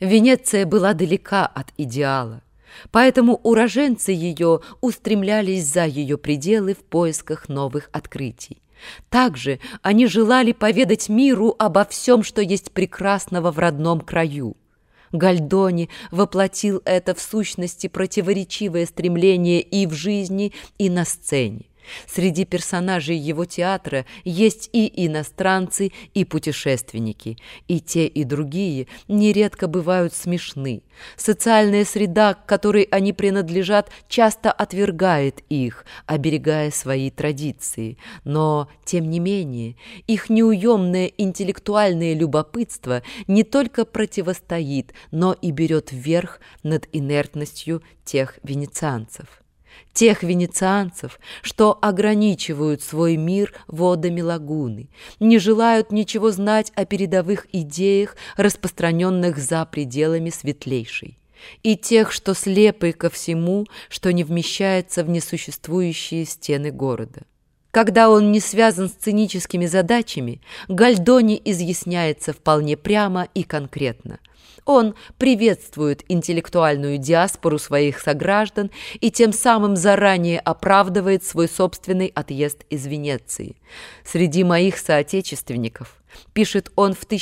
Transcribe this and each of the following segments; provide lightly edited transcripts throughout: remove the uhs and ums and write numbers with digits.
Венеция была далека от идеала, поэтому уроженцы ее устремлялись за ее пределы в поисках новых открытий. Также они желали поведать миру обо всем, что есть прекрасного в родном краю. Гальдони воплотил это в сущности противоречивое стремление и в жизни, и на сцене. Среди персонажей его театра есть и иностранцы, и путешественники, и те, и другие нередко бывают смешны. Социальная среда, к которой они принадлежат, часто отвергает их, оберегая свои традиции. Но, тем не менее, их неуемное интеллектуальное любопытство не только противостоит, но и берет верх над инертностью тех венецианцев. Тех венецианцев, что ограничивают свой мир водами лагуны, не желают ничего знать о передовых идеях, распространенных за пределами светлейшей, и тех, что слепы ко всему, что не вмещается в несуществующие стены города. Когда он не связан сценическими задачами, Гальдони изъясняется вполне прямо и конкретно. Он приветствует интеллектуальную диаспору своих сограждан и тем самым заранее оправдывает свой собственный отъезд из Венеции. «Среди моих соотечественников», – пишет он в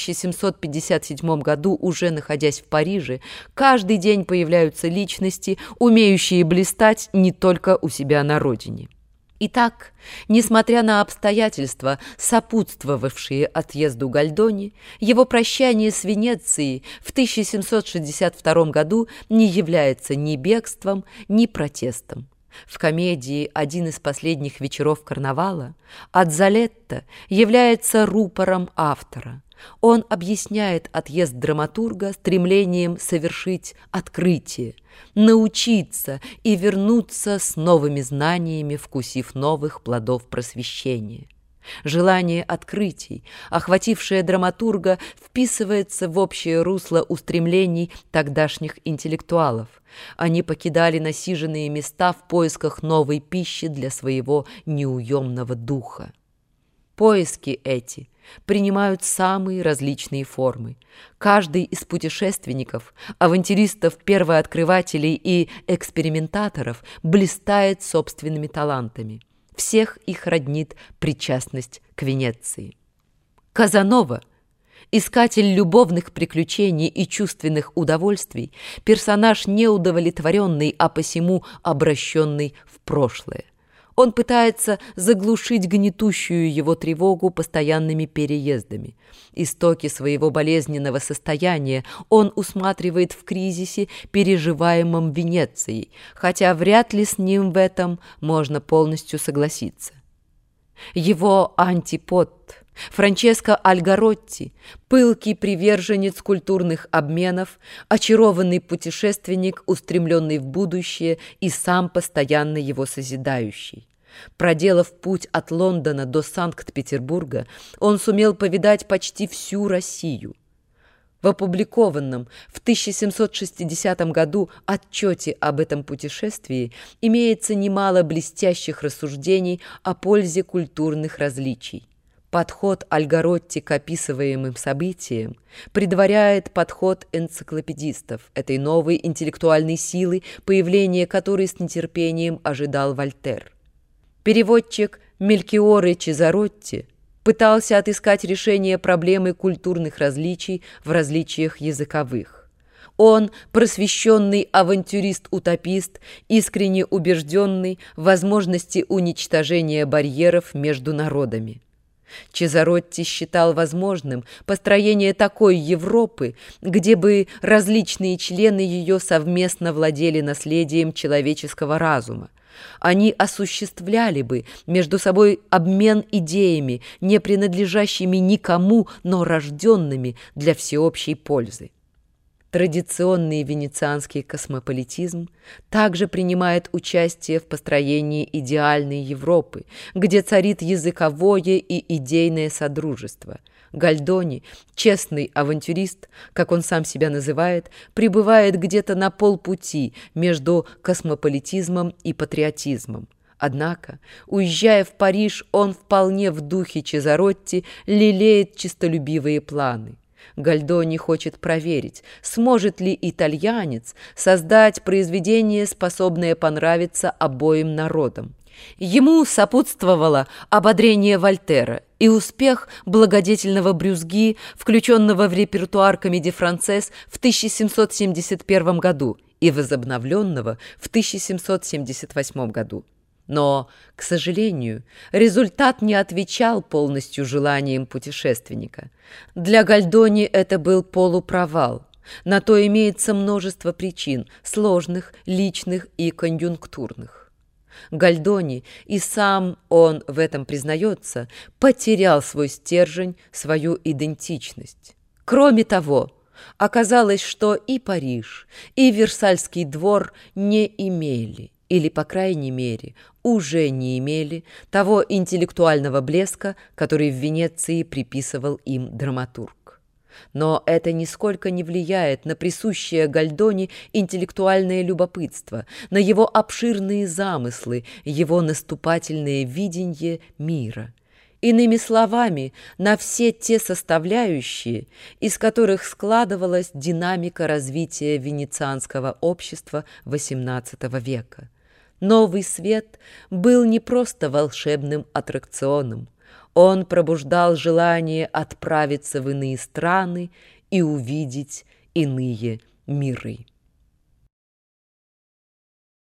1757 году, уже находясь в Париже, «каждый день появляются личности, умеющие блистать не только у себя на родине». Итак, несмотря на обстоятельства, сопутствовавшие отъезду Гальдони, его прощание с Венецией в 1762 году не является ни бегством, ни протестом. В комедии «Один из последних вечеров карнавала» Адзалетто является рупором автора. Он объясняет отъезд драматурга стремлением совершить открытие, научиться и вернуться с новыми знаниями, вкусив новых плодов просвещения. Желание открытий, охватившее драматурга, вписывается в общее русло устремлений тогдашних интеллектуалов. Они покидали насиженные места в поисках новой пищи для своего неуемного духа. Поиски эти принимают самые различные формы. Каждый из путешественников, авантюристов, первооткрывателей и экспериментаторов блистает собственными талантами. Всех их роднит причастность к Венеции. Казанова, искатель любовных приключений и чувственных удовольствий, персонаж неудовлетворенный, а посему обращенный в прошлое. Он пытается заглушить гнетущую его тревогу постоянными переездами. Истоки своего болезненного состояния он усматривает в кризисе, переживаемом Венецией, хотя вряд ли с ним в этом можно полностью согласиться. Его антипод Франческо Альгаротти, пылкий приверженец культурных обменов, очарованный путешественник, устремленный в будущее и сам постоянно его созидающий. Проделав путь от Лондона до Санкт-Петербурга, он сумел повидать почти всю Россию. В опубликованном в 1760 году отчете об этом путешествии имеется немало блестящих рассуждений о пользе культурных различий. Подход Альгаротти к описываемым событиям предваряет подход энциклопедистов, этой новой интеллектуальной силы, появления которой с нетерпением ожидал Вольтер. Переводчик Мелькиоре Чезаротти пытался отыскать решение проблемы культурных различий в различиях языковых. Он, просвещенный авантюрист-утопист, искренне убежденный в возможности уничтожения барьеров между народами. Чезаротти считал возможным построение такой Европы, где бы различные члены ее совместно владели наследием человеческого разума. Они осуществляли бы между собой обмен идеями, не принадлежащими никому, но рожденными для всеобщей пользы. Традиционный венецианский космополитизм также принимает участие в построении идеальной Европы, где царит языковое и идейное содружество. Гальдони, честный авантюрист, как он сам себя называет, пребывает где-то на полпути между космополитизмом и патриотизмом. Однако, уезжая в Париж, он вполне в духе Чезаротти лелеет честолюбивые планы. Гальдони хочет проверить, сможет ли итальянец создать произведение, способное понравиться обоим народам. Ему сопутствовало ободрение Вольтера и успех благодетельного Брюзги, включенного в репертуар комедии-францез в 1771 году и возобновленного в 1778 году. Но, к сожалению, результат не отвечал полностью желаниям путешественника. Для Гальдони это был полупровал. На то имеется множество причин, сложных, личных и конъюнктурных. Гальдони, и сам он в этом признается, потерял свой стержень, свою идентичность. Кроме того, оказалось, что и Париж, и Версальский двор не имели, или, по крайней мере, уже не имели того интеллектуального блеска, который в Венеции приписывал им драматург. Но это нисколько не влияет на присущее Гальдони интеллектуальное любопытство, на его обширные замыслы, его наступательное видение мира. Иными словами, на все те составляющие, из которых складывалась динамика развития венецианского общества XVIII века. Новый свет был не просто волшебным аттракционом. Он пробуждал желание отправиться в иные страны и увидеть иные миры.